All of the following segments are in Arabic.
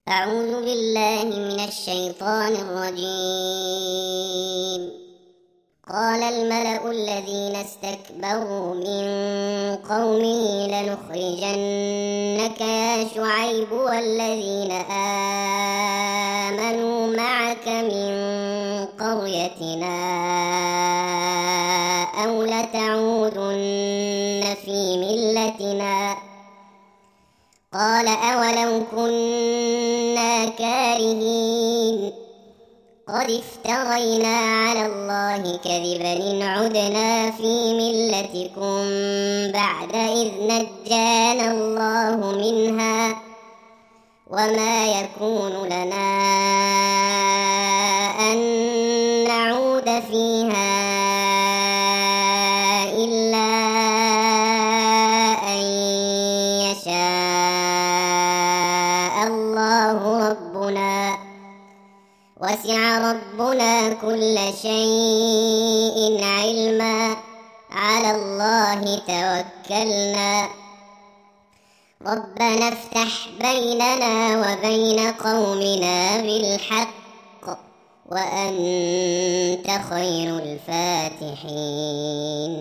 أعوذ بالله من الشيطان الرجيم. قال الملأ الذين استكبروا من قومه لنخرجنك يا شعيب والذين آمنوا معك من قريتنا أو لتعودن في ملتنا. قال أولو كنا كارهين قد افترينا على الله كذبا إن عدنا في ملتكم بعد إذ نجانا الله منها وما يكون لنا أن نعود فيها إلا أن يشاء الله ربنا وسع ربنا كل شيء علما على الله توكلنا ربنا افتح بيننا وبين قومنا بالحق وأنت خير الفاتحين.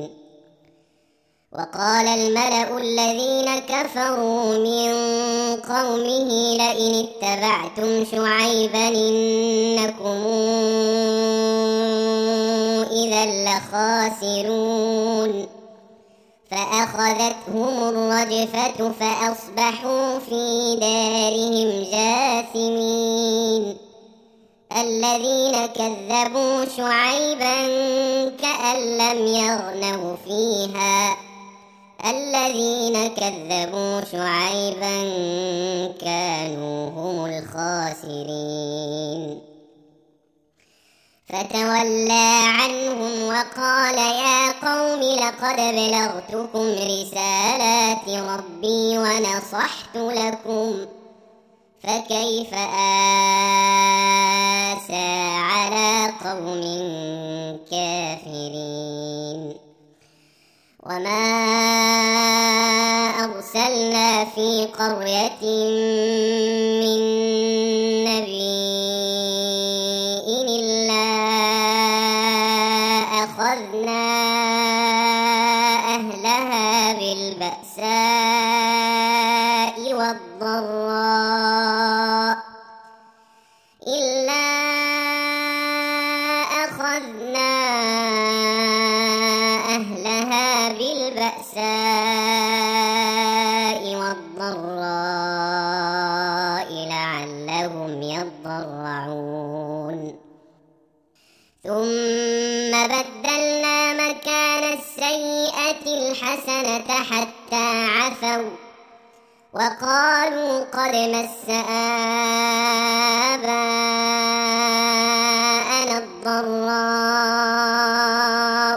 وقال الملأ الذين كفروا من قومه لئن اتبعتم شعيبا إنكم إذا لخاسرون فأخذتهم الرجفة فأصبحوا في دارهم جاثمين. الذين كذبوا شعيبا كأن لم يغنوا فيها الذين كذبوا شعيبا كانوا هم الخاسرين. فتولى عنهم وقال يا قوم لقد بلغتكم رسالات ربي ونصحت لكم فكيف آسى على قوم كافرين. وما أرسلنا في قرية من نبي إلا أخذنا أهلها بالبأساء والضراء لعلهم يضرعون. ثم بدلنا مكان السيئة الحسنة حتى عفوا وقالوا قد مس آباءنا الضراء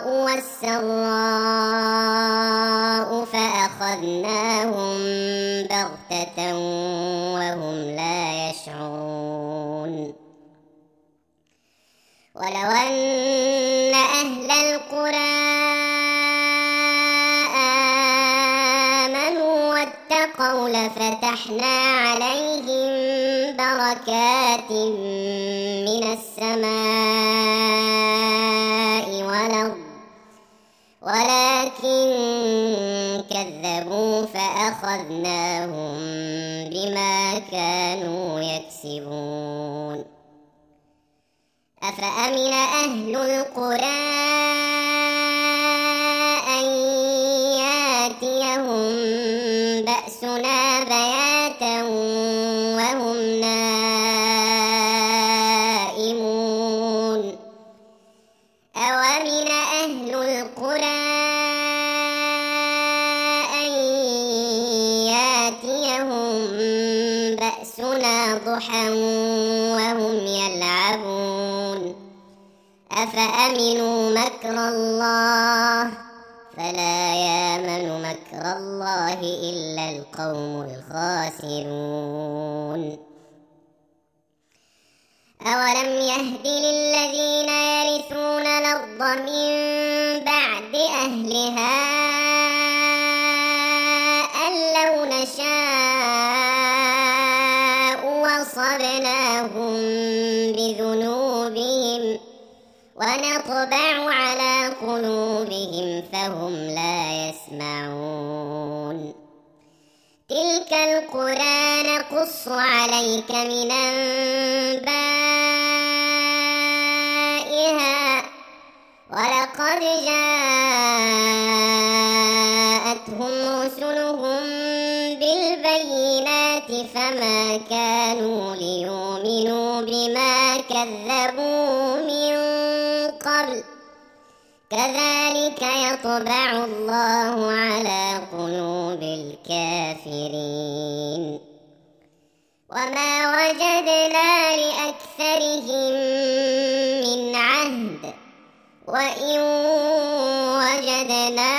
والسراء فأخذناهم بغتة وهم لا يشعرون. ولو أن أهل القرى آمنوا واتقوا لفتحنا عليهم بركات من السماء والأرض ولكن كذبوا فأخذناهم بما كانوا يكسبون. أفأمن أهل القرى أن ياتيهم بأسنا بياتا وهم نائمون. أومن أهل القرى أن ياتيهم بأسنا ضحى وهم يلعبون. أفأمنوا مكر الله فلا يامن مكر الله إلا القوم الخاسرون. أولم يهد للذين يرثون الأرض من بعد أهلها أن لو نشاء أصبناهم بذنوبهم ونطبع على قلوبهم فهم لا يسمعون. تلك القرى نقص عليك من أنبائها ولقد جاءتهم رسلهم بالبينات فما كانوا ليؤمنوا بما كذبوا من قبل كذلك يطبع الله على قلوب الكافرين. وما وجدنا لأكثرهم من عهد وإن وجدنا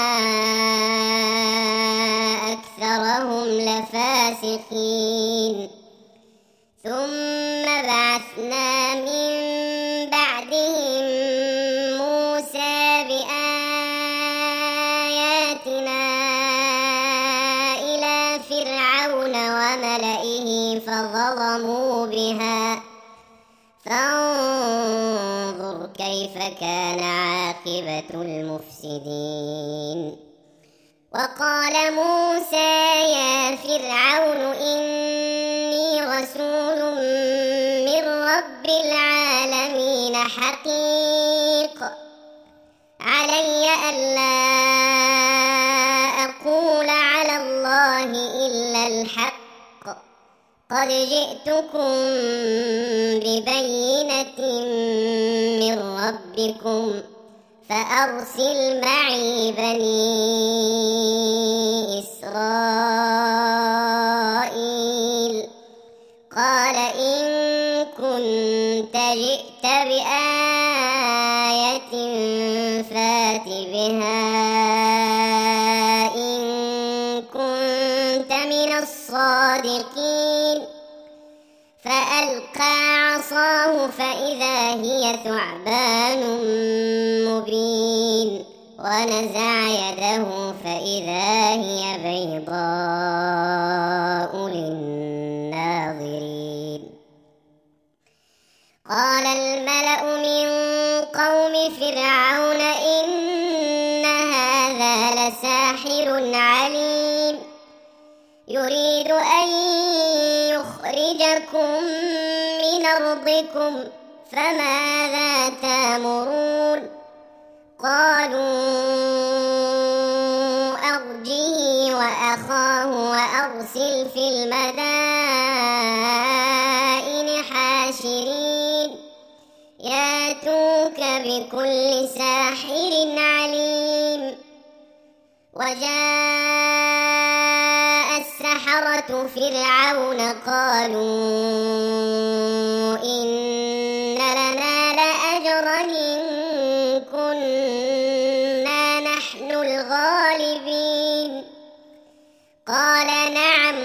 أكثرهم لفاسقين. ثم بعثنا من بعدهم موسى بآياتنا إلى فرعون وملئه فظلموا بها فانظر كيف كان عاقبة المفسدين. وقال موسى يا فرعون إني رسول من رب العالمين حقيق علي ألا أقول على الله إلا الحق قد جئتكم ببينة من ربكم فأرسل معي بني إسرائيل. قال إن كنت جئت بآية فات بها إن كنت من الصادقين. فألقى عصاه فإذا هي ثعبان مبين ونزع يده فإذا هي بيضاء للناظرين. قال الملأ من قوم فرعون إن هذا لساحر عليم يريد أن يخرجكم من أرضكم فماذا تأمرون؟ قالوا أرجه وأخاه وأرسل في المدائن حاشرين ياتوك بكل ساحر عليم. وجاء السحرة فرعون قالوا إن لنا لأجرا إن كنا نحن الغالبين. قال نعم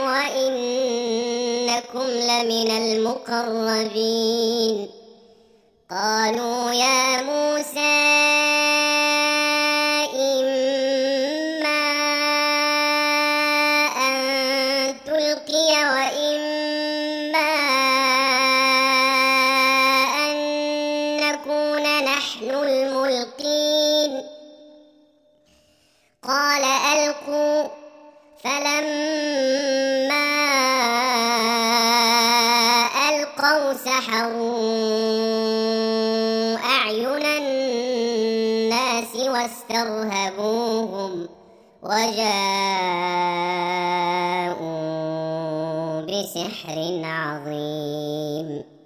وإنكم لمن المقربين. قالوا يا موسى إما أن تلقي وإما أن نكون نحن الملقين. قال ألقوا. فلما ألقوا سحروا أعين الناس واسترهبوهم وجاءوا بسحر عظيم.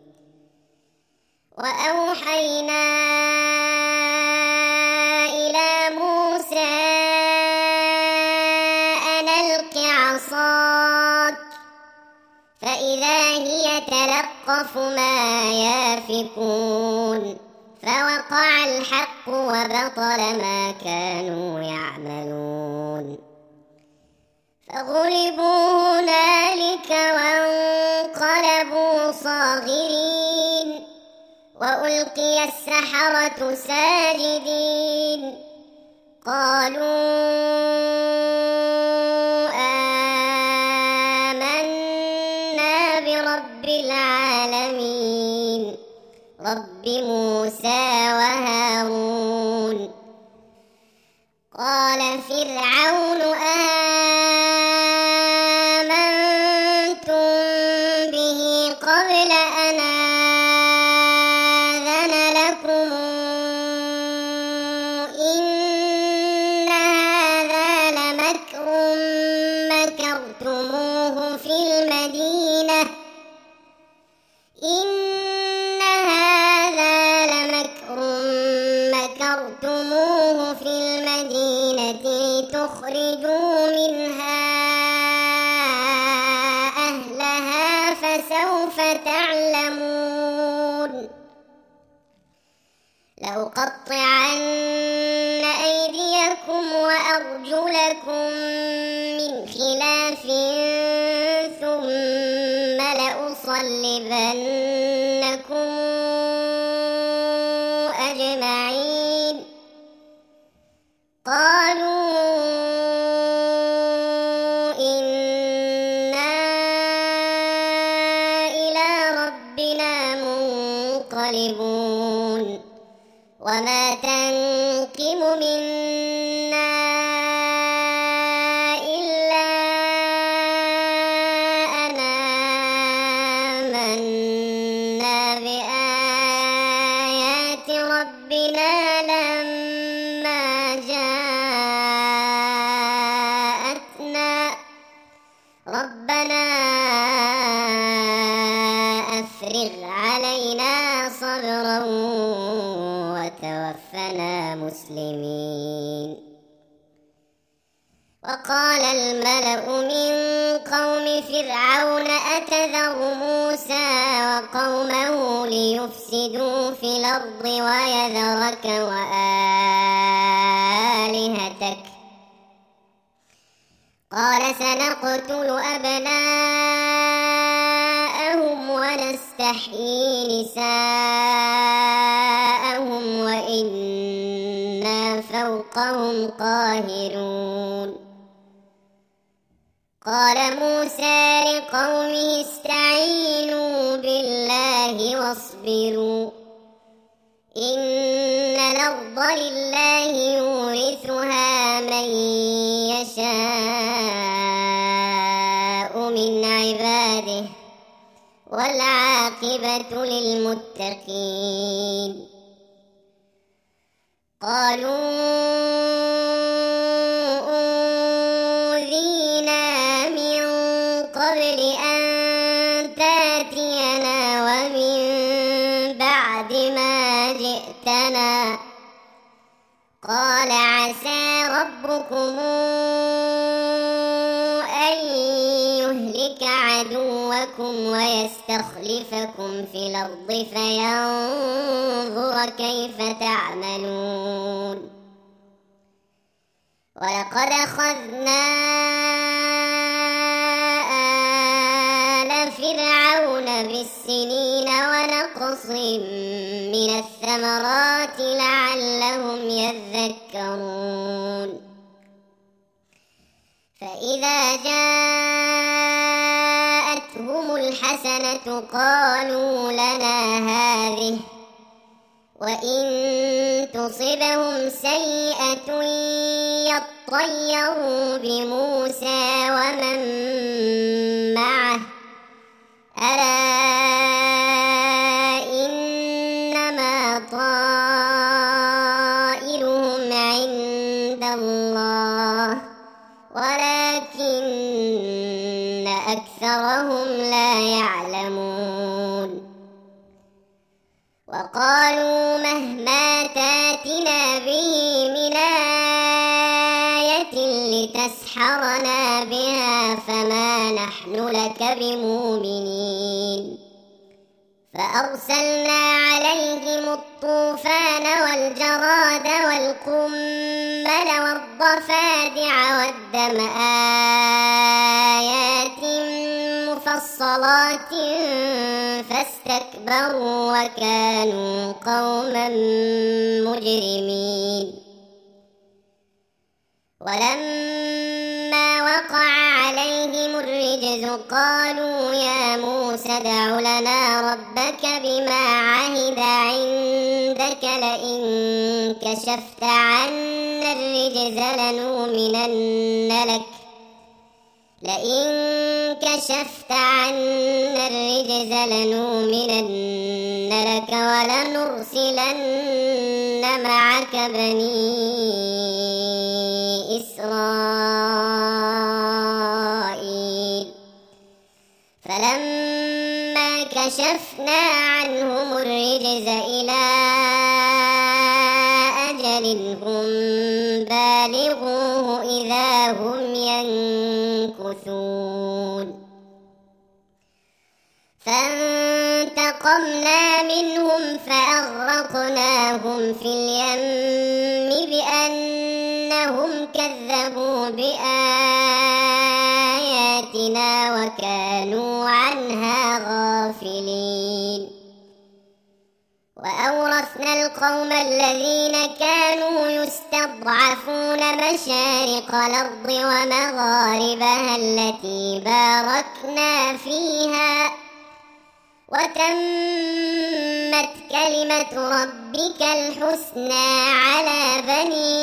وأوحينا إلى موسى أن ألق عصاك فإذا هي تلقف ما يافكون فوقع الحق وبطل ما كانوا يعملون. فغلبوا هنالك وانقلبوا صاغرين وألقي السحرة ساجدين. قالوا آمنا رب العالمين رب موسى وهارون. قال فرعون آمنتم به قبل أن آذن لكم إن هذا لمكر مكرتموه في المدينة لتخرجوا منها أهلها فسوف تعلمون. لأقطعن أيديكم وأرجلكم من خلاف ثم لأصلبنكم أجمعين. قالوا إنا إلى ربنا منقلبون. وما تنقم منا إلا أن آمنا بآيات ربنا لما جاءتنا ربنا أفرغ علينا صبرا وتوفنا مسلمين. وقال الملأ من قوم فرعون أتذر موسى وقومه ليفسدوا في الأرض ويذرك وآلهتك قال سنقتل أبناءهم ونستحيي نساءهم وإنا فوقهم قاهرون. قال موسى لقومه استعينوا بالله واصبروا إن الأرض لله يورثها من يشاء من عباده والعاقبة للمتقين. قالوا أوذينا من قبل أن تأتينا ومن بعد ما جئتنا قال عسى ربكم أن يهلك عدوكم ويستخلفكم في الأرض فينظر كيف تعملون. ولقد أخذنا آل فرعون بالسنين ونقص من الثمرات لعلهم يذكرون. فإذا جاءتهم الحسنة قالوا لنا هذه وإن تصبهم سيئة يطيروا بموسى ومن معه ألا إنما طائرهم عند الله ولكن أكثرهم لا يعلمون. وقالوا مهما تاتنا به من آية لتسحرنا بها فما نحن لك بمؤمنين. فأرسلنا عليهم الطوفان والجراد والقمل والضفادع والدم آيات مفصلات فاستكبروا وكانوا قوما مجرمين. ولما وقع عليهم الرجس الرجز قالوا يا موسى ادع لنا ربك بما عهد عندك لئن كشفت عنا الرجز لنؤمنن لك ولنرسلن معك بني إسرائيل فلما كشفنا عنهم الرجز إلى أجل هم بالغوه إذا هم ينكثون فانتقمنا منهم فأغرقناهم في اليم بأنهم كذبوا بآياتنا وكانوا عنها غافلين وأورثنا القوم الذين كانوا يستضعفون مشارق الأرض ومغاربها التي باركنا فيها وتمت كلمة ربك الحسنى على بني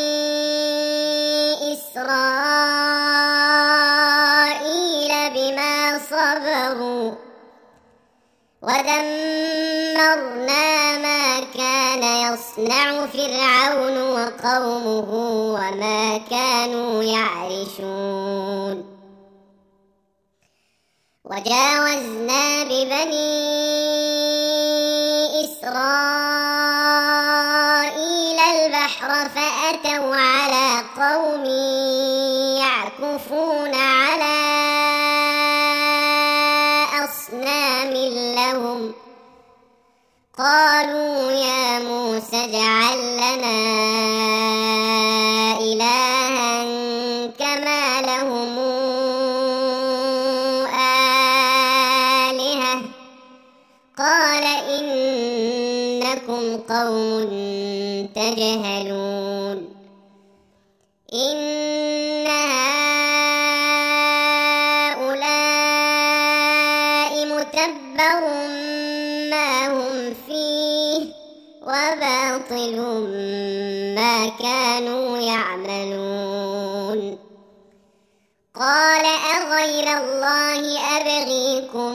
إسرائيل بما صبروا ودمرنا ما كان يصنع فرعون وقومه وما كانوا يعرشون وجاوزنا ببني إسرائيل البحر فأتوا على قوم يعكفون على أصنام لهم قالوا يا موسى اجعل لنا إلها كما لهم آلهة قال إنكم قوم تجهلون إن هؤلاء متبر ما هم فيه وباطل ما كانوا يعملون قال أغير الله أبغيكم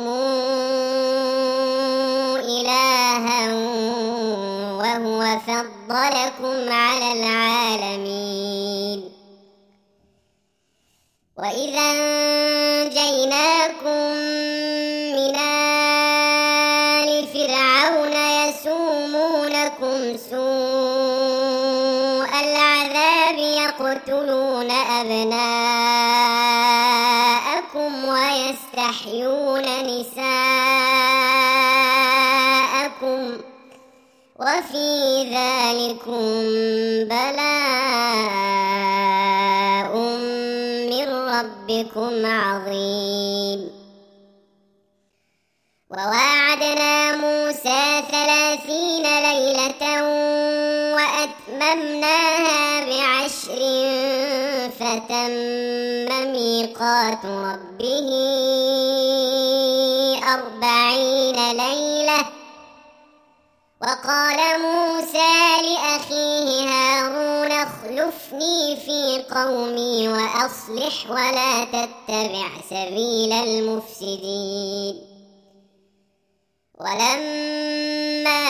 إلها وهو فضلكم على العالمين وإذا أنجيناكم من آل فرعون يسومونكم سوء العذاب يقتلون أبناءكم ويستحيون نساءكم وفي ذلكم بلاء من ربكم عظيم وواعدنا موسى 30 ليلة وأتممناها ب10 فتم ميقات ربه 40 ليلة وقال موسى لأخيه هارون اخلفني في قومي وأصلح ولا تتبع سبيل المفسدين ولما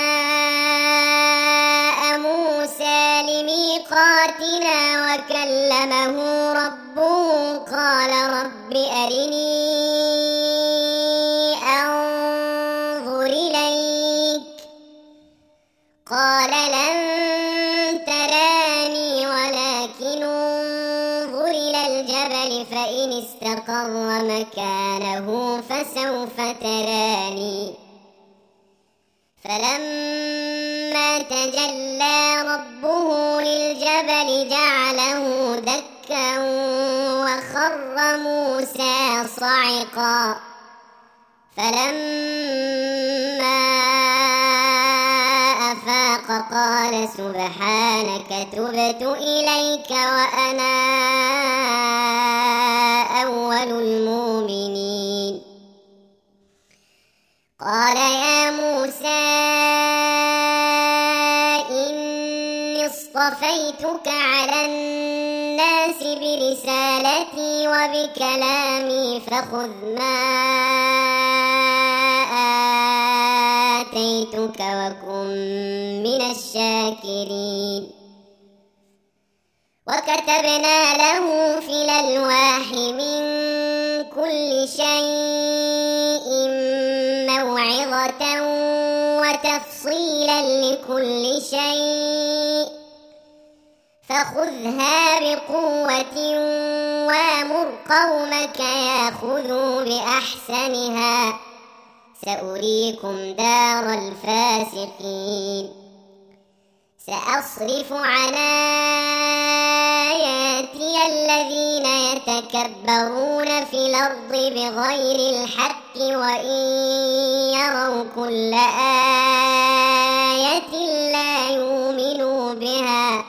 جاء موسى لميقاتنا وكلمه ربه قال رب أرني أنظر إليك قال لن تراني ولكن انظر إلى الجبل فإن استقر مكانه فسوف تراني فلما تجلى ربه للجبل جعله دكا وخر موسى صعقا فلما أفاق قال سبحانك تبت إليك وأنا أول المؤمنين قال يا موسى إني اصطفيتك على الناس برسالتي وبكلامي فخذ ما آتيتك وكن من الشاكرين. وكتبنا له في الألواح من كل شيء موعظة وتفصيلا لكل شيء فخذها بقوة وأمر قومك يأخذوا بأحسنها سأريكم دار الفاسقين. سأصرف عن آياتي الذين يتكبرون في الأرض بغير الحق وإن يروا كل آية لا يؤمنوا بها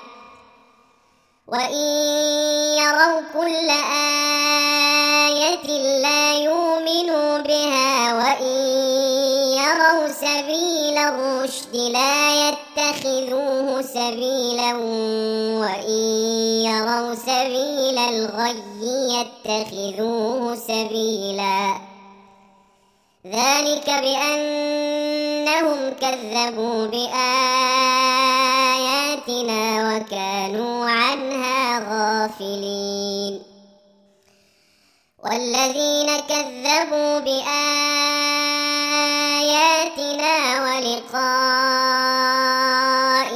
وإن يروا سبيل الرشد لا يتخذوه سبيلا وإن يروا سبيل الغي يتخذوه سبيلا. ذلك بأنهم كذبوا بآياتنا وكانوا عنها غافلين. والذين كذبوا بآياتنا ولقاء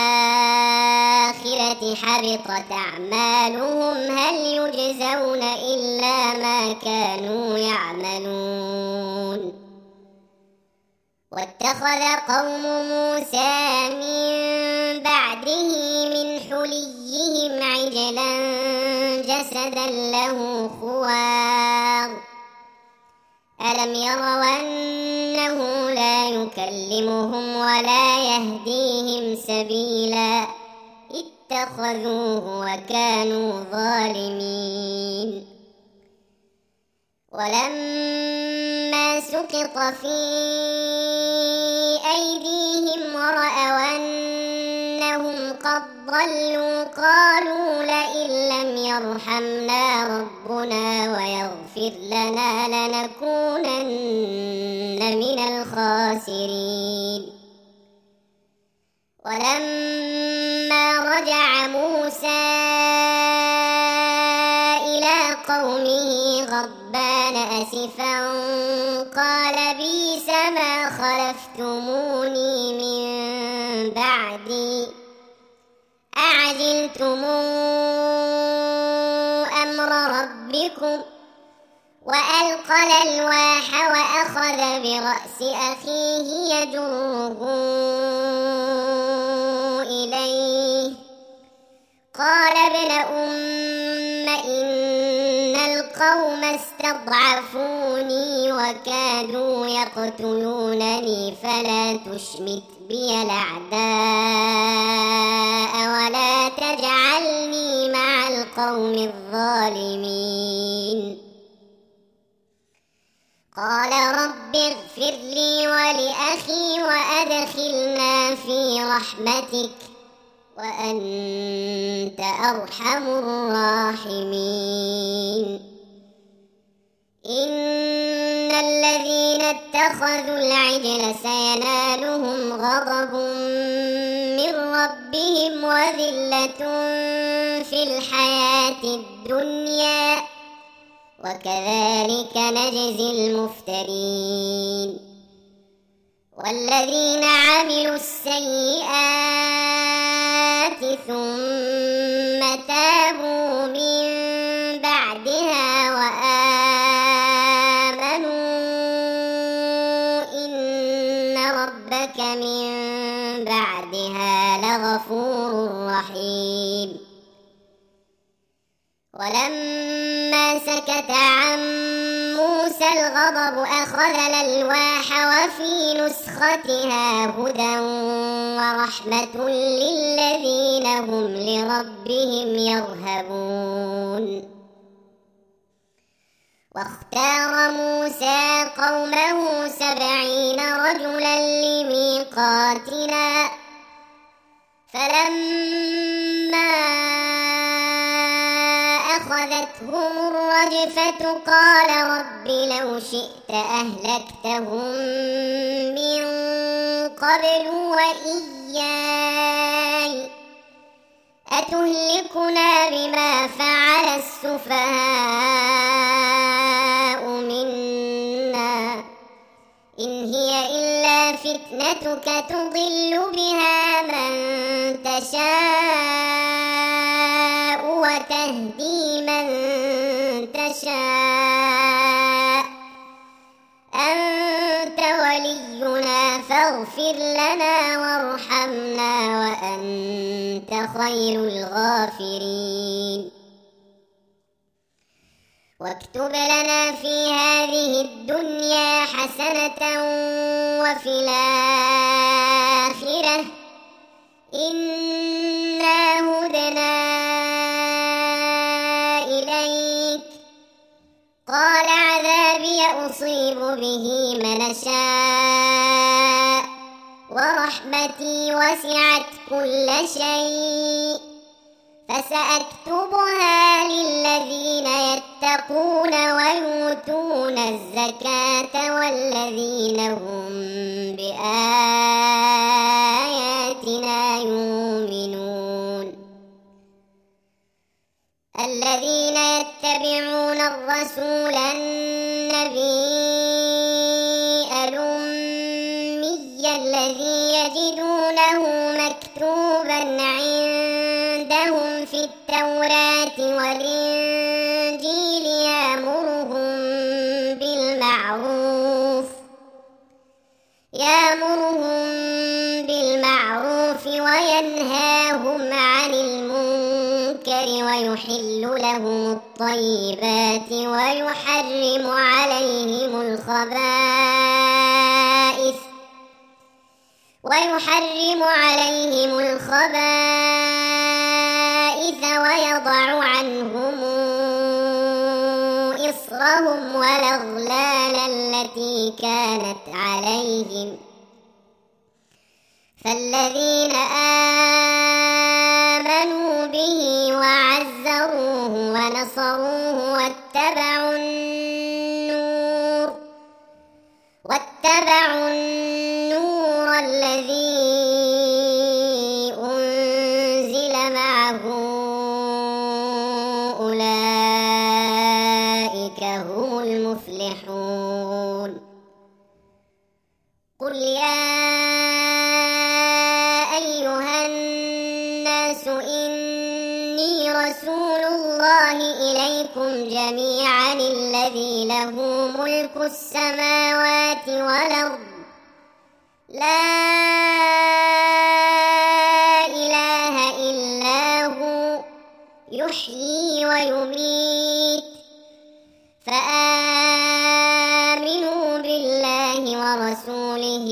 الآخرة حبطت أعمالهم هل يجزون إلا ما كانوا يعملون. واتخذ قوم موسى من بعده من حليهم عجلا جسدا له خوار ألم يروا أنه لا يكلمهم ولا يهديهم سبيلا اتخذوه وكانوا ظالمين. ولما سقط في أيديهم ورأوا أنهم قد ضلوا قالوا لئن لم يرحمنا ربنا ويغفر لنا لنكونن من الخاسرين. ولما رجع موسى إلى قومه غضبان أسفا قال بئس ما خلفتموني من بعدي أعجلتم أمر ربكم. وألقى الألواح وأخذ برأس أخيه يجره إليه قال ابن أم إن القوم استضعفوني وكادوا يقتلونني فلا تشمت بي الأعداء ولا تجعلني مع القوم الظالمين. قال رب اغفر لي ولأخي وأدخلنا في رحمتك وأنت أرحم الراحمين. إن الذين اتخذوا العجل سينالهم غضب من ربهم وذلة في الحياة الدنيا وكذلك نجزي المفترين. والذين عملوا السيئات ثم تابوا من بعدها وآمنوا إن ربك من بعدها لغفور رحيم. ولما سكت عن موسى الغضب أخذ الألواح وفي نسختها هدى ورحمة للذين هم لربهم يرهبون. واختار موسى قومه 70 رجلا لميقاتنا فلما أخذتهم الرجفة قال رب لو شئت أهلكتهم من قبل وإياي أتهلكنا بما فعل السفهاء منا إن هي إلا فتنتك تضل بها من تشاء وتهدي من تشاء أنت ولينا فاغفر لنا وارحمنا وأنت خير الغافرين واكتب لنا في هذه الدنيا حسنة وفي الآخرة إنا هدنا إليك قال عذابي أصيب به من أشاء ورحمتي وسعت كل شيء فسأكتبها للذين يتقون ويؤتون الزكاة والذين هم بآياتنا يؤمنون الذين يتبعون الرسول النبي الأمي الذي يجدونه مكتوبا عندهم في التوراة والإنجيل يأمرهم بالمعروف وينهاهم عن المنكر ويحل لهم الطيبات ويحرم عليهم الخبائث ويضع عنهم إصرهم والأغلال التي كانت عليهم فالذين آمنوا به وعزروه ونصروه واتبعوا النور الذي أنزل معه أولئك هم المفلحون قل يا أيها الناس إني رسول الله إليكم جميعا الذي له ملك السماوات والأرض لا إله إلا هو يحيي ويميت فآمنوا بالله ورسوله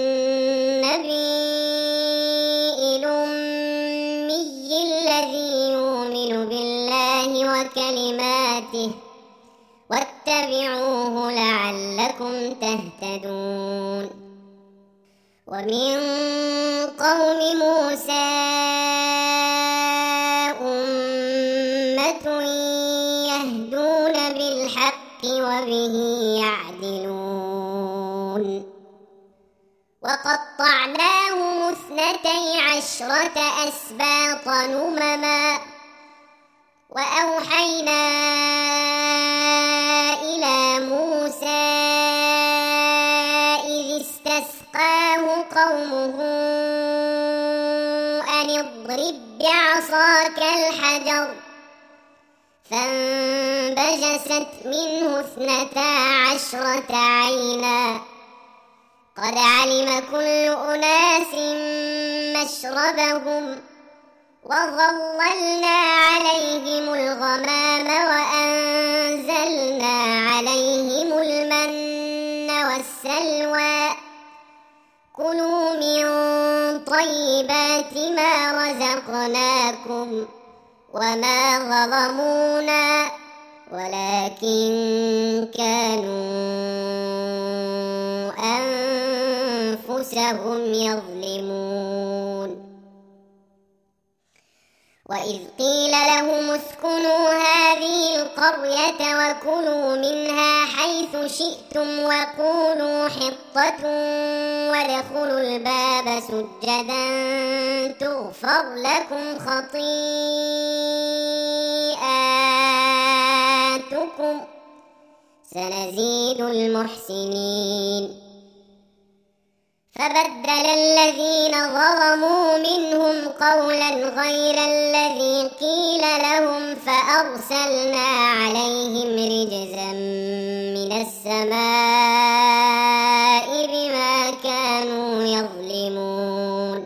النبي الأمي الذي يؤمن بالله وكلماته واتبعوه لعلكم تهتدون ومن قوم موسى أمة يهدون بالحق وبه يعدلون وقطعناهم 12 أسباطا أمما وأوحينا إلى موسى إذ استسقاه قومه أن اضرب بعصاك الحجر فانبجست منه 12 عينا قد علم كل أناس مشربهم وظللنا عليهم الغمام وأنزلنا عليهم المن والسلوى كلوا من طيبات ما رزقناكم وما ظلمونا ولكن كانوا أنفسهم يظلمون. وإذ قيل لهم اسكنوا هذه القرية وكلوا منها حيث شئتم وقولوا حطة وادخلوا الباب سجدا تغفر لكم خطيئاتكم سنزيد المحسنين. فبدل الذين ظلموا منهم قولا غير الذي قيل لهم فأرسلنا عليهم رجزا من السماء بما كانوا يظلمون.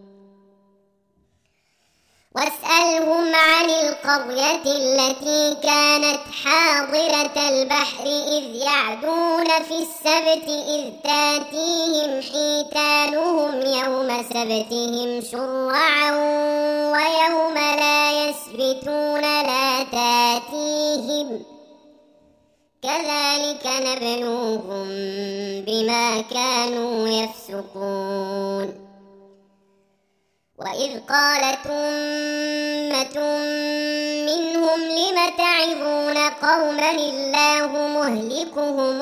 واسألهم عن القرية التي كانت حاضرة البحر إذ يعدون في السبت إذ تاتيهم حيتانهم يوم سبتهم شرعا ويوم لا يسبتون لا تاتيهم كذلك نبلوهم بما كانوا يفسقون. وإذ قالت أمة منهم لم تعظون قوما الله مهلكهم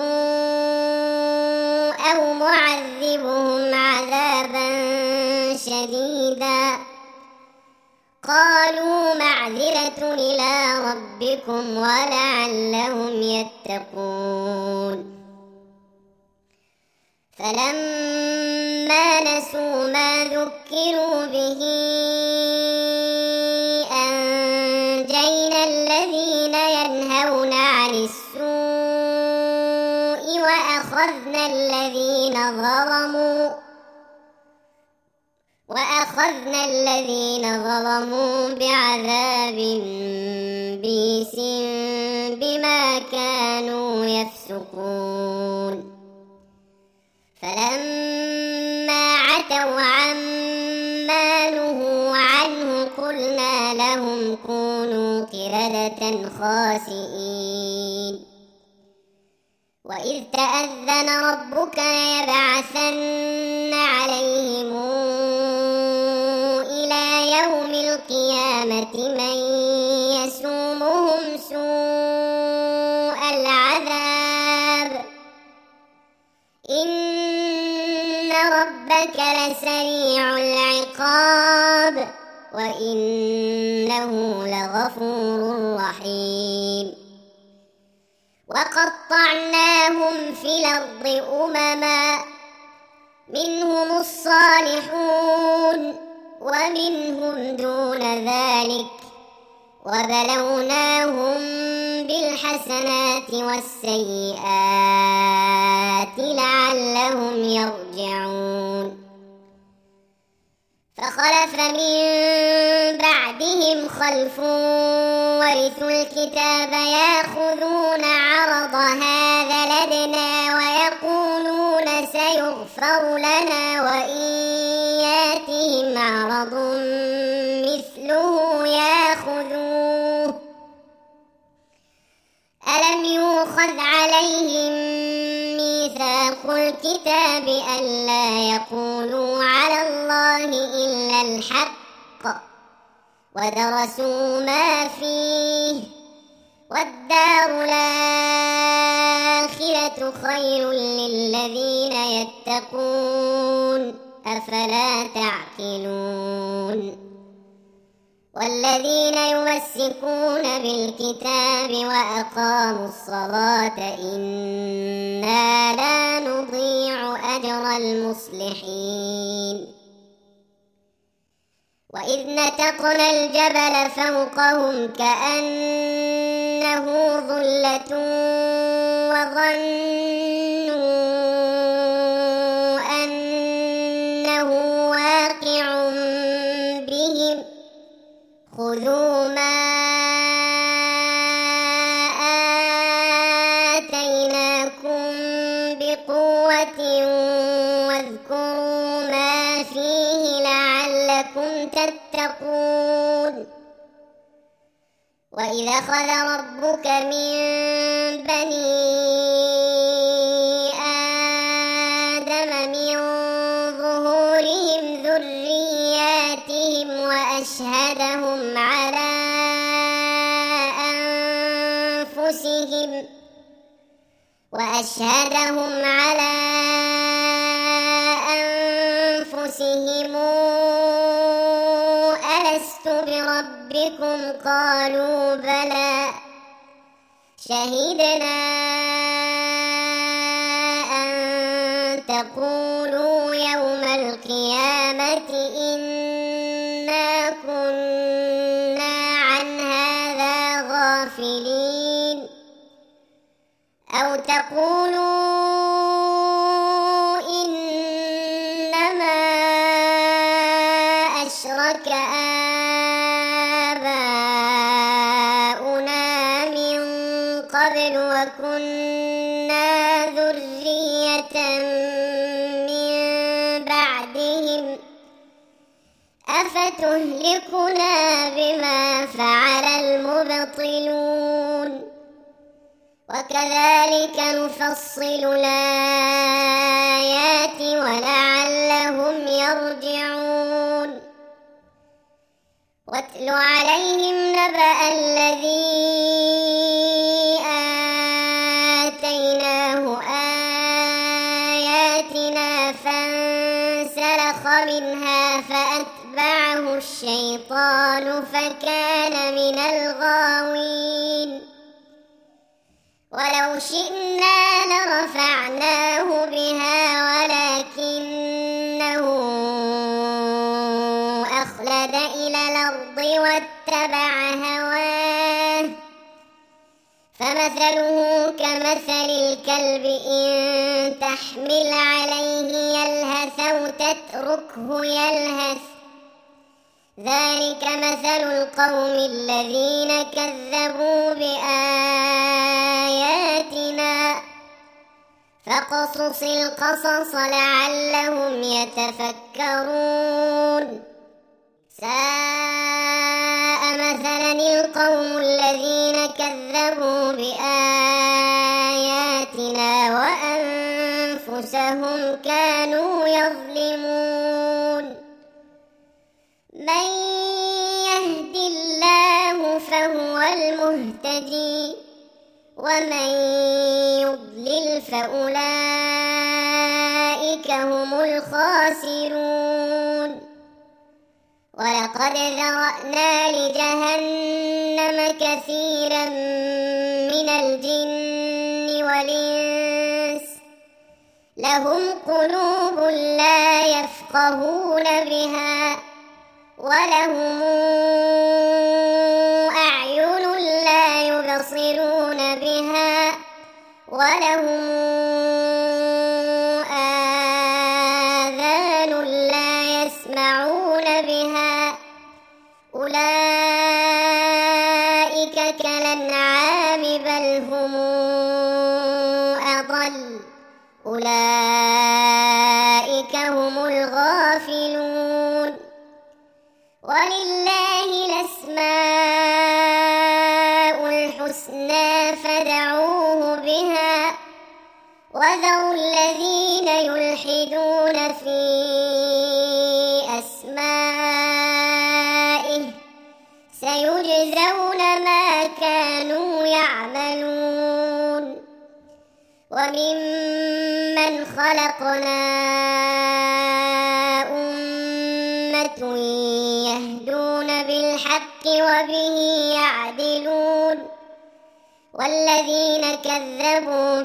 أو معذبهم عذابا شديدا قالوا معذرة إلى ربكم ولعلهم يتقون. فلما نسوا ما ذكروا به أنجينا الذين ينهون عن السوء وأخذنا الذين ظلموا بعذاب بئيس بما كانوا يفسقون. فلما عتوا عما نهوا عنه قلنا لهم كونوا قردة خاسئين. وإذ تأذن ربك ليبعثن عليهم إلى يوم القيامة من يسومهم سوء العذاب إن ربك لسريع العقاب وإنه لغفور رحيم. وقطعناهم في الأرض أمما منهم الصالحون ومنهم دون ذلك وبلوناهم بالحسنات والسيئات لعلهم يرجعون. فخلف من بعدهم خلف ورثوا الكتاب يأخذون عرض هذا الأدنى ويقولون سيغفر لنا وإن ياتهم عرض مثله يأخذوه ألم يؤخذ عليهم ميثاق الكتاب ألا يقولوا على الله إلا الحق ودرسوا ما فيه والدار الآخرة خير للذين يتقون أفلا تعقلون. والذين يمسكون بالكتاب وأقاموا الصلاة إنا لا نضيع أجر المصلحين. وإذ نتقنا الجبل فوقهم كأنه ظلة وظنوا أنه واقع بهم خذوا ما آتيناكم بقوة واذكروا ما فيه لعلكم تتقون. وإذا أخذ ربك من بني آدم من وأشهدهم على أنفسهم ألست بربكم قالوا بلى شهدنا أن تقولوا يوم القيامة إنا كنا عن هذا غافلين أو تقولوا إنما أشرك آباؤنا من قبل وكنا ذرية من بعدهم أفتهلكنا بما فعل المبطلون وكذلك نفصل الآيات ولعلهم يرجعون واتل عليهم نبأ الذي آتيناه آياتنا فانسلخ منها فأتبعه الشيطان فكان من الغاوين ولو شئنا لرفعناه بها ولكنه أخلد إلى الأرض واتبع هواه فمثله كمثل الكلب إن تحمل عليه يلهث أو تتركه يلهث ذلك مثل القوم الذين كذبوا بآياتنا فاقصص القصص لعلهم يتفكرون ساء مثلا القوم الذين كذبوا بآياتنا وأنفسهم كانوا يظلمون من يهد الله فهو المهتدي ومن يضلل فأولئك هم الخاسرون ولقد ذرأنا لجهنم كثيرا من الجن والإنس لهم قلوب لا يفقهون بها ولهم أعين لا يبصرون بها ولهم آذان لا يسمعون بها أولئك كالأنعام بل هم أضل أولئك هم الغافلون ولله الأسماء الحسنى فادعوه بها وذروا الذين يلحدون في أسمائه سيجزون ما كانوا يعملون وممن خلقنا أمة يهدون بالحق وبه يعدلون والذين كذبوا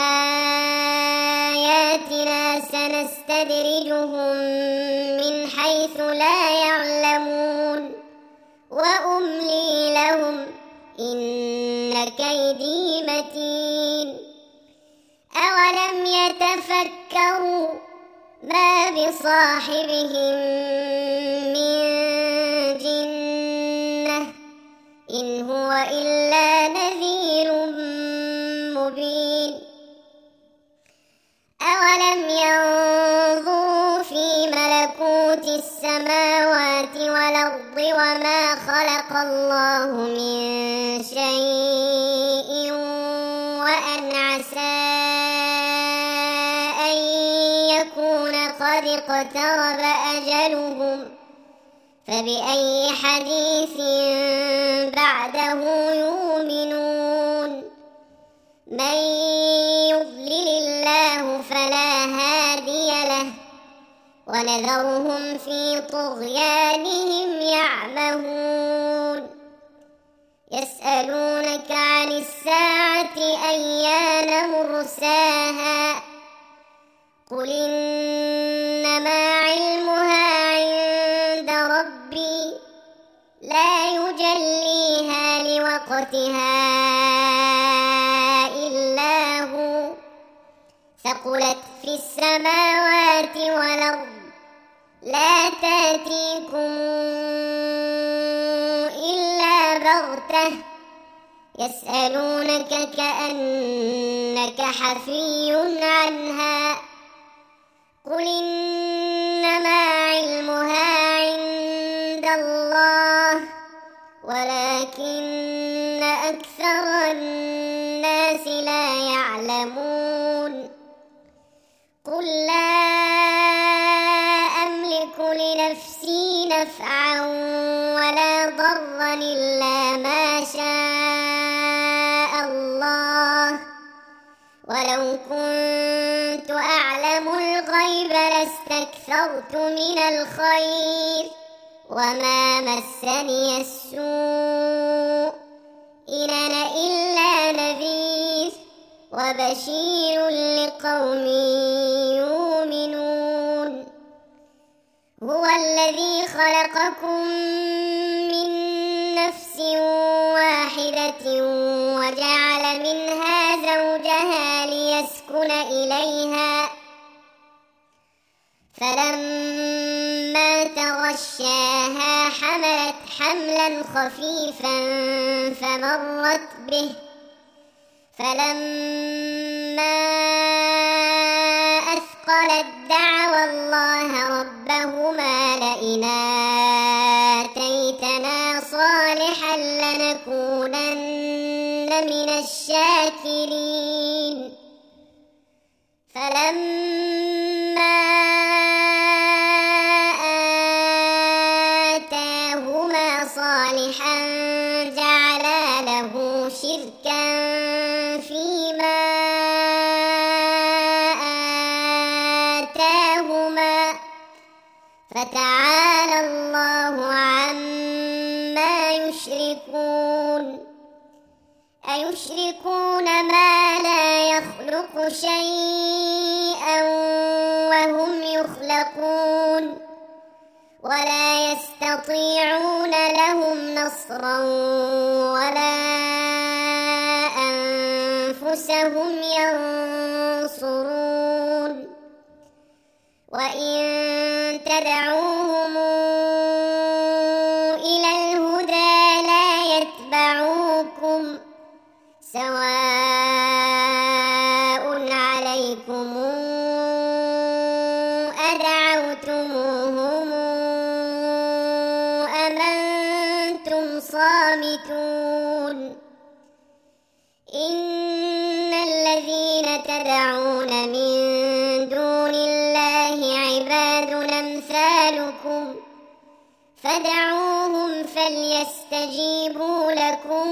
بآياتنا سنستدرجهم من حيث لا يعلمون وأملي لهم إن كيدي متين أولم يتفكروا ما بصاحبهم من جنة إن هو إلا نذير مبين أولم ينظروا في ملكوت السماوات والأرض وما خلق الله من شيء وأن عسى أن يكون قد اقترب أجلهم فبأي حديث بعده يؤمنون من يضلل الله فلا هادي له ونذرهم في طغيانهم يعمهون يسألونك عن الساعة أيان مرساها قل إنما علمها عند ربي لا يجليها لوقتها إلا هو ثقلت في السماوات والأرض لا تأتيكم إلا بغتة يسألونك كأنك حفي عنها قل إنما علمها عند الله ولكن أكثر الناس لا يعلمون قل لا أملك لنفسي نفعا ولا ضرا إلا ما شاء الله ولو كنت أعلم الغيب لاستكثرت من الخير وما مسني السوء إن أنا إلا نذير وبشير لقوم يؤمنون هو الذي خلقكم من نفس واحدة وجعل منها زوجها ليسكن إليها فلما تغشاها حملت حملا خفيفا فمرت به فلما أثقلت دعوا الله ربهما لئن آتيتنا صالحا لنكونن من الشاكرين فلما آتاهما صالحا جعلا له شركا فيما آتاهما فتعالى الله عما يشركون أيشركون ما لا يخلق شيئا وهم يخلقون ولا يستطيعون لهم نصرا ولا أنفسهم ينصرون وإن تدعوهم إلى الهدى لا يتبعوكم سواء عليكم أدعوتموهم أم أنتم صامتون إن الذين تدعون من دون الله عباد أمثالكم فدعوهم فليستجيبوا لكم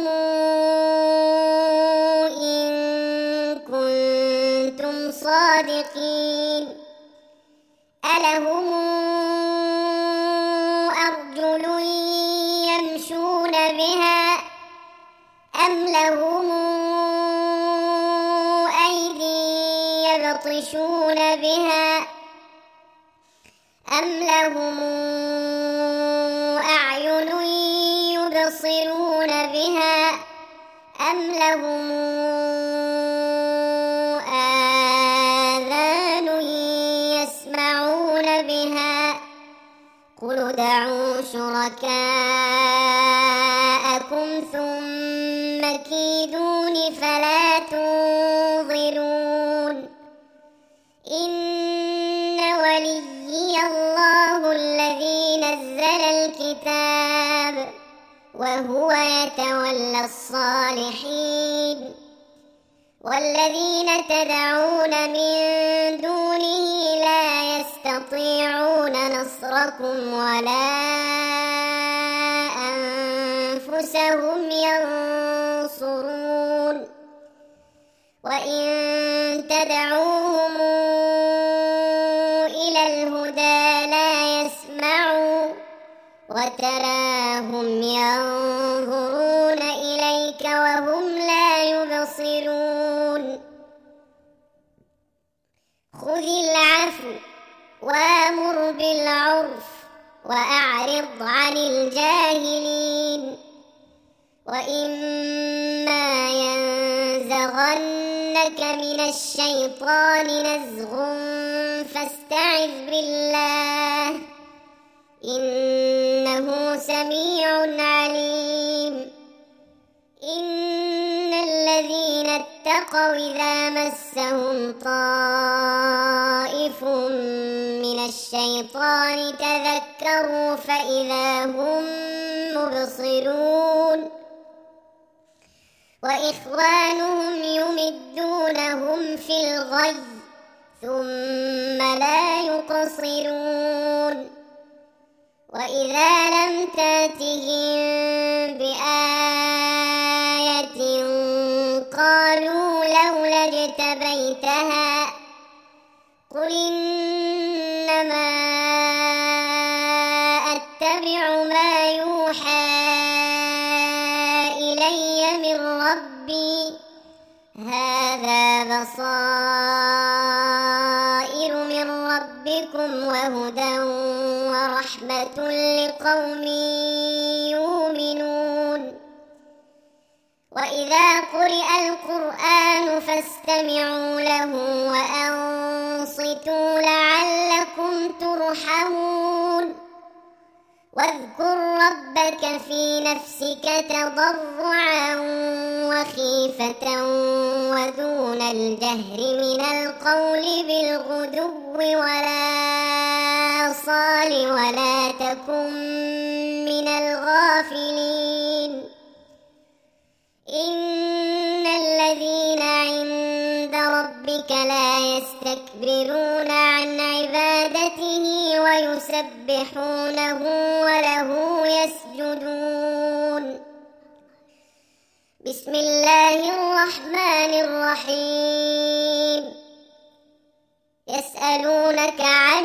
إن كنتم صادقين ألهم أرجل يمشون بها أم لهم أيدي يبطشون بها أم لهم أعين يبصرون بها أم لهم آذان يسمعون بها قل ادعوا شركاءكم ثم كيدون فلا تنظرون إن وليي الله الذي نزل الكتاب وهو يتولى الصالحين والذين تدعون من دونه لا يستطيعون نصركم ولا هم ينصرون وإن تدعوهم إلى الهدى لا يسمعوا وتراهم ينظرون إليك وهم لا يبصرون خذ العفو وامر بالعرف وأعرض عن الجاهلين وإما ينزغنك من الشيطان نزغ فاستعذ بالله إنه سميع عليم إن الذين اتقوا إذا مسهم طائف من الشيطان تذكروا فإذا هم مبصرون وإخوانهم يمدونهم في الغي ثم لا يقصرون وإذا لم تأتهم بآية قالوا لولا اجتبيتها قل إنما أتبع ما يوحى إلي من ربي هذا بصائر من ربكم وهدى ورحمة لقوم يؤمنون وإذا قرئ القرآن فاستمعوا له وأنصتوا لعلكم ترحمون واذكر ربك في نفسك تضرعا وخيفة ودون الجهر من القول بالغدو والآصال ولا تكن من الغافلين إن الذين عند ربك لا يستكبرون عن عبادته ويسبحونه وله يسجدون بسم الله الرحمن الرحيم يسألونك عن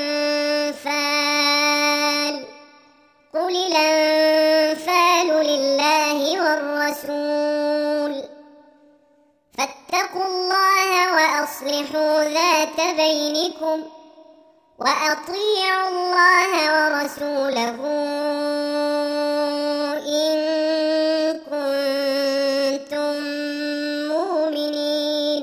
الأنفال قل الأنفال لله والرسول فاتقوا الله وأصلحوا ذات بينكم وأطيعوا الله ورسوله إن كنتم مؤمنين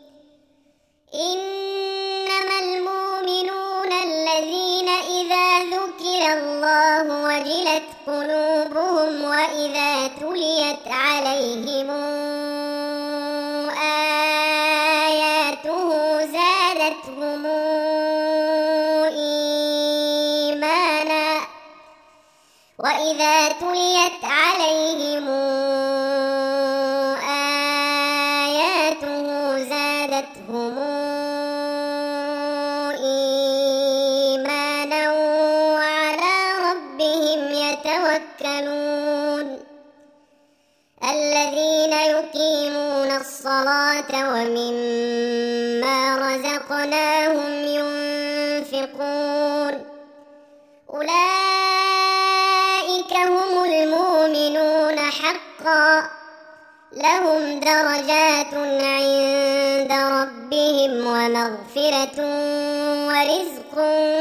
إنما المؤمنون الذين إذا ذكر الله وجلت قلوبهم وإذا تليت عليهم آياته زادتهم إيمانا وإذا تليت عليهم آياته زادتهم إيمانا وعلى ربهم يتوكلون الذين يقيمون الصلاة ومما رزقناهم ينفقون أولئك هم المؤمنون حقا لهم درجات عند ربهم ومغفرة ورزق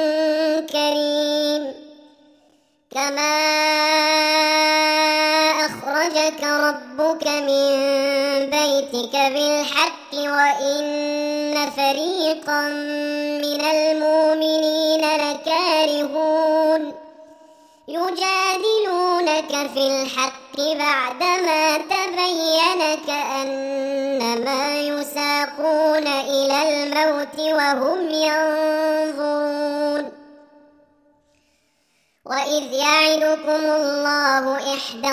كريم كما أخرجك ربك من بيتك بالحق وإن فريقا من المؤمنين لكارهون يجادلونك في الحق بعدما تبين كأنما يساقون إلى الموت وهم ينظرون وإذ يعدكم الله إحدى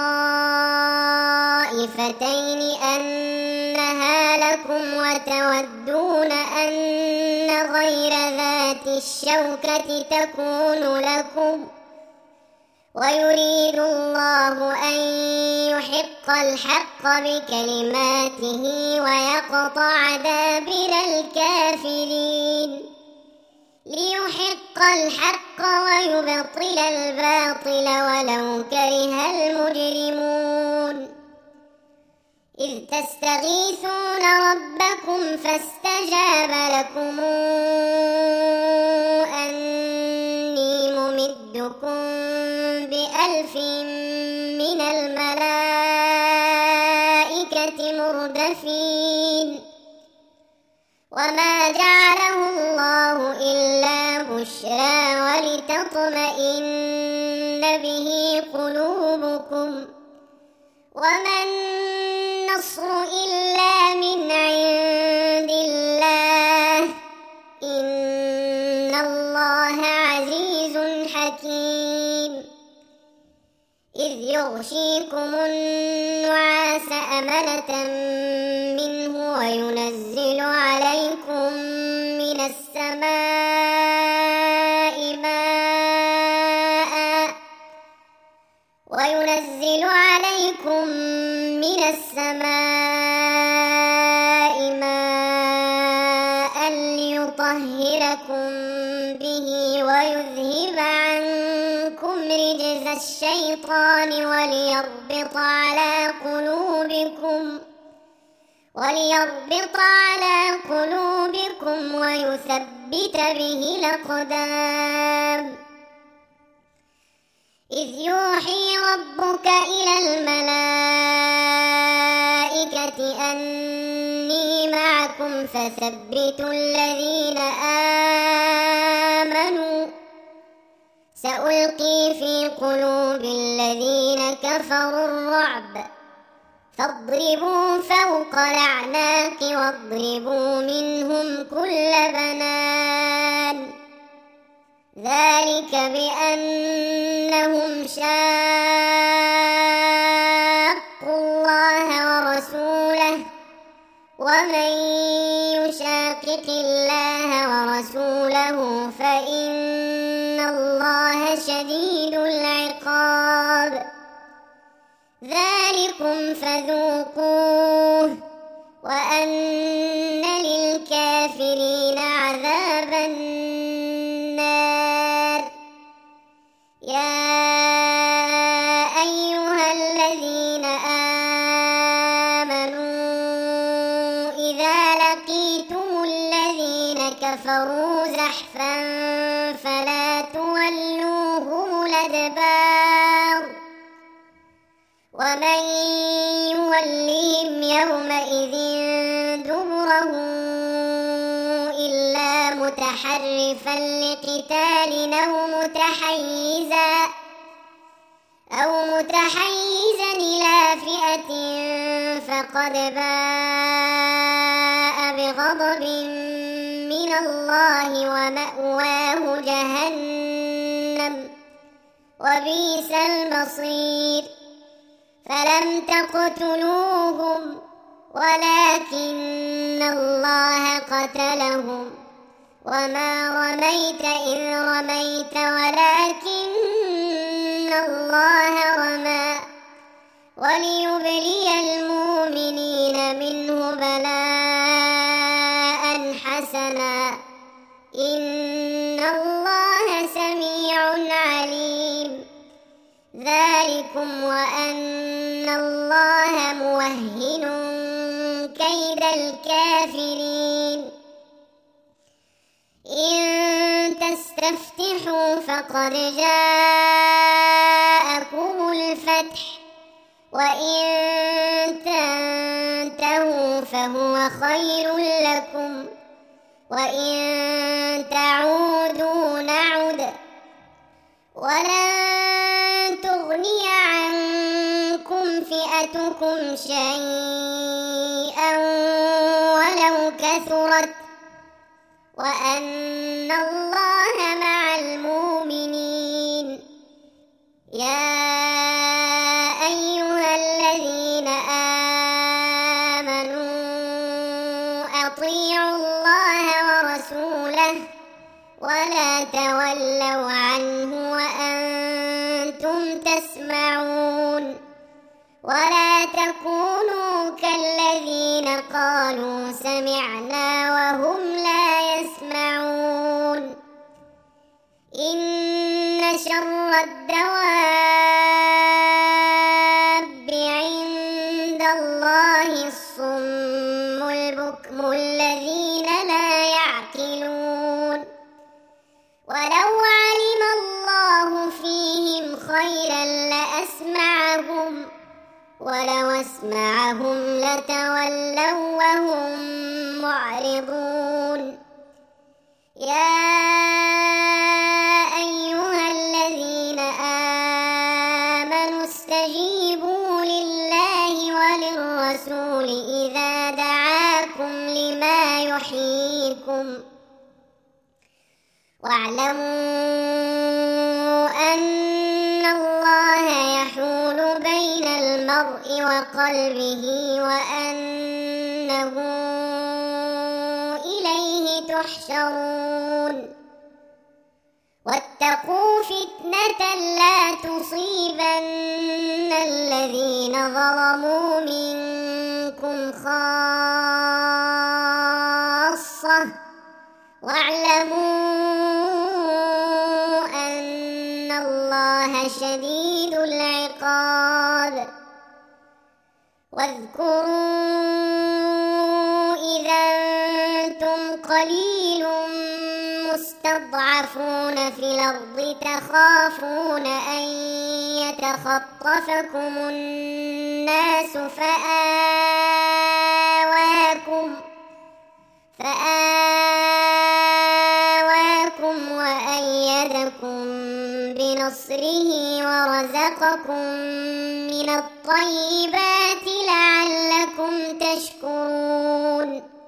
الطائفتين أنها لكم وتودون أن غير ذات الشوكة تكون لكم ويريد الله أن يحق الحق بكلماته ويقطع دابر الكافرين ليحق الحق ويبطل الباطل ولو كره المجرمون إذ تستغيثون ربكم فاستجاب لكم أني ممدكم ب1000 من الملائكة مردفين وما جعله الله إلا بشرى ولتطمئن به قلوبكم وما النصر إلا من عند الله إن الله عزيز حكيم إذ يغشيكم النعاس أمنة منه وينزل عليكم من السماء ماء ليطهركم به ويذهب عنكم رجز الشيطان وليربط على قلوبكم ويثبت به الأقدام إذ يوحي ربك إلى الملائكة أني معكم فثبتوا الذين آمنوا سألقي في قلوب الذين كفروا الرعب فاضربوا فوق الأعناق واضربوا منهم كل بنان ذلك بأنهم شاقوا الله ورسوله ومن يشاقق الله ورسوله فإن الله شديد العقاب ذلكم فذوقوه وأن للكافرين عذاب النار يا أيها الذين آمنوا إذا لقيتم الذين كفروا زحفا فلا تولوهم الأدبار ومن يولهم يومئذ دبره إلا متحرفا لقتال أو متحيزا إلى فئة فقد باء بغضب من الله ومأواه جهنم وبئس المصير فلم تقتلوهم ولكن الله قتلهم وما رميت إذ رميت ولكن الله رمى وليبلي المؤمنين منه بلاء حسنا إن الله سميع عليم ذلكم وأن الله موهن كيد الكافرين إن تستفتحوا فقد جاءكم الفتح وإن تنتهوا فهو خير لكم وإن تعودوا نعد ولن تغني عنكم فئتكم شيئا ولو كثرت وأن الله مع المؤمنين يا أيها الذين آمنوا أطيعوا الله ورسوله ولا تولوا عنه وأنتم تسمعون ولا تكونوا كالذين قالوا سمعنا وهم لا يسمعون إن شر الدواب عند الله الصم البكم الذين لا يعقلون ولو علم الله فيهم خيرا لأسمعهم ولو أسمعهم لتولوا وهم معرضون يا أيها الذين آمنوا استجيبوا لله وللرسول إذا دعاكم لما يحييكم واعلموا أن الله يحول بين المرء وقلبه وأنه إليه تحشرون واتقوا فتنة لا تصيبن الذين ظلموا منكم خاصة واعلموا أن الله شديد العقاب واذكروا إذا أنتم قليل مستضعفون في الأرض تخافون أن يتخطفكم الناس فآواكم وأيدكم بنصره ورزقكم من الطيبات لعلكم تشكرون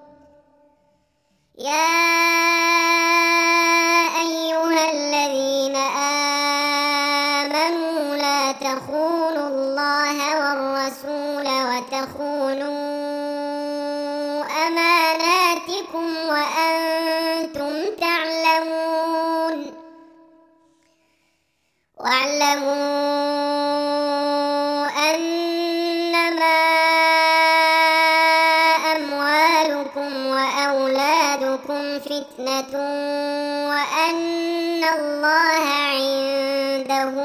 يا أيها الذين آمنوا لا تخونوا الله والرسول وتخونوا أماناتكم وأنتم تعلمون واعلموا أنما أموالكم وأولادكم فتنة وأن الله عنده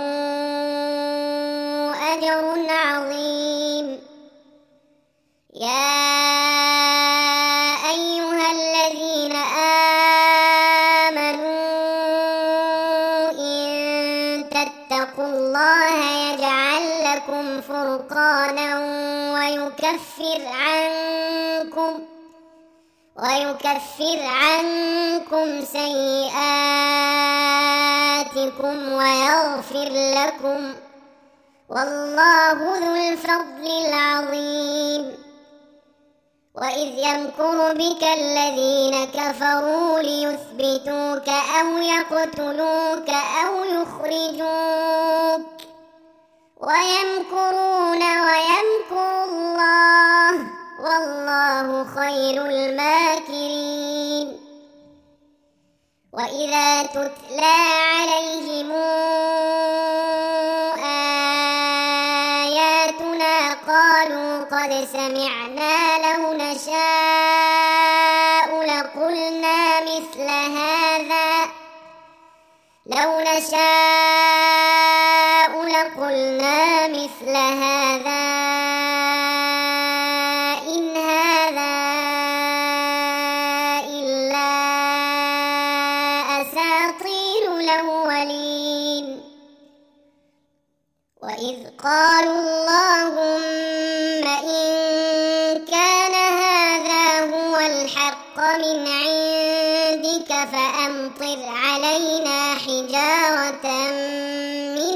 أجر عظيم يا أيها الذين آمنوا إن تتقوا الله يجعل لكم فرقانا ويكفر عنكم سيئاتكم ويغفر لكم والله ذو الفضل العظيم وإذ يمكر بك الذين كفروا ليثبتوك أو يقتلوك أو يخرجوك ويمكرون ويمكر الله والله خير الماكرين وإذا تتلى عليهم آياتنا قالوا قد سمعنا لو نشاء لقلنا مثل هذا إن هذا إلا أساطير الأولين وإذ قالوا اللهم إن كان هذا هو الحق من عندك فأمطر علينا حجارة من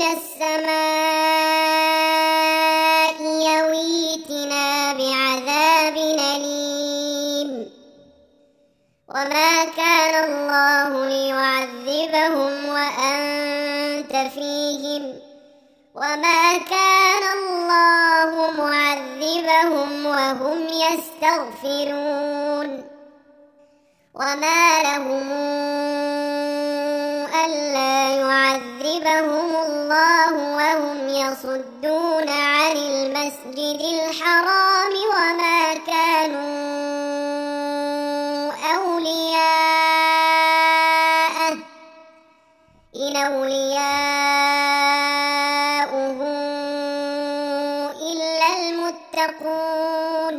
السماء يويتنا بعذاب أليم وما كان الله ليعذبهم وأنت فيهم وما كان الله معذبهم وهم يستغفرون وما لهم ألا يعذبهم الله وهم يصدون عن المسجد الحرام وما كانوا أولياءه إن أولياؤه إلا المتقون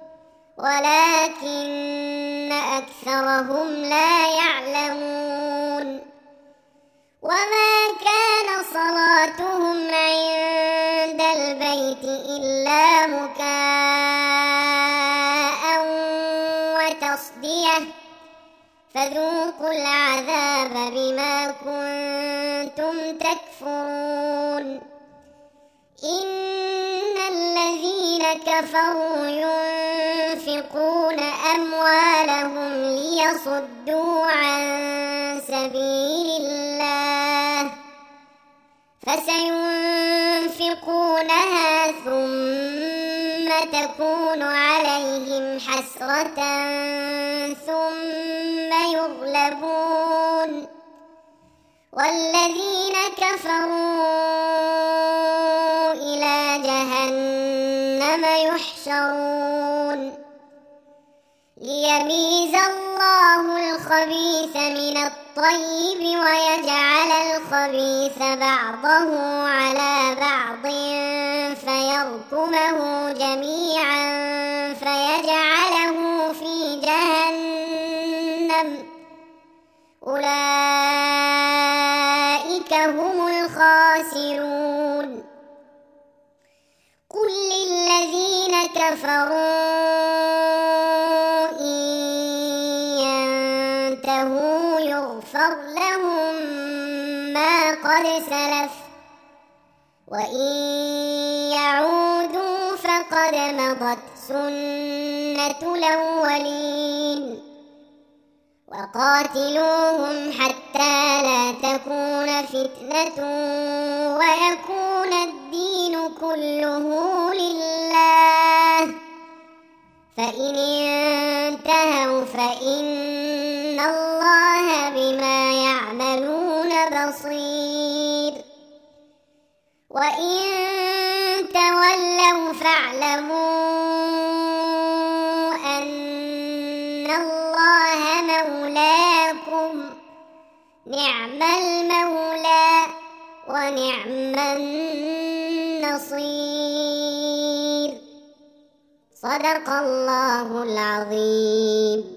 ولكن أكثرهم لا يعلمون وما كان صلاتهم عند البيت إلا مكاء وتصدية فذوقوا العذاب بما كنتم تكفرون إن الذين كفروا ينفقون أموالهم ليصدوا عن سبيل الله فسينفقونها ثم تكون عليهم حسرة ثم يغلبون والذين كفروا إلى جهنم يحشرون ليميز الله الخبيث من الطيب ويجعل الخبيث بعضه على بعض فيركمه جميعا فيجعله في جهنم أولئك هم الخاسرون قل للذين كفروا يغفر لهم ما قد سلف وإن يعودوا فقد مضت سنة الأولين وقاتلوهم حتى لا تكون فتنة ويكون الدين كله لله فإن انتهوا فإن الله بما يعملون بصير وإن تولوا فاعلموا أن الله مولاكم نعم المولى ونعم النصير صدق الله العظيم.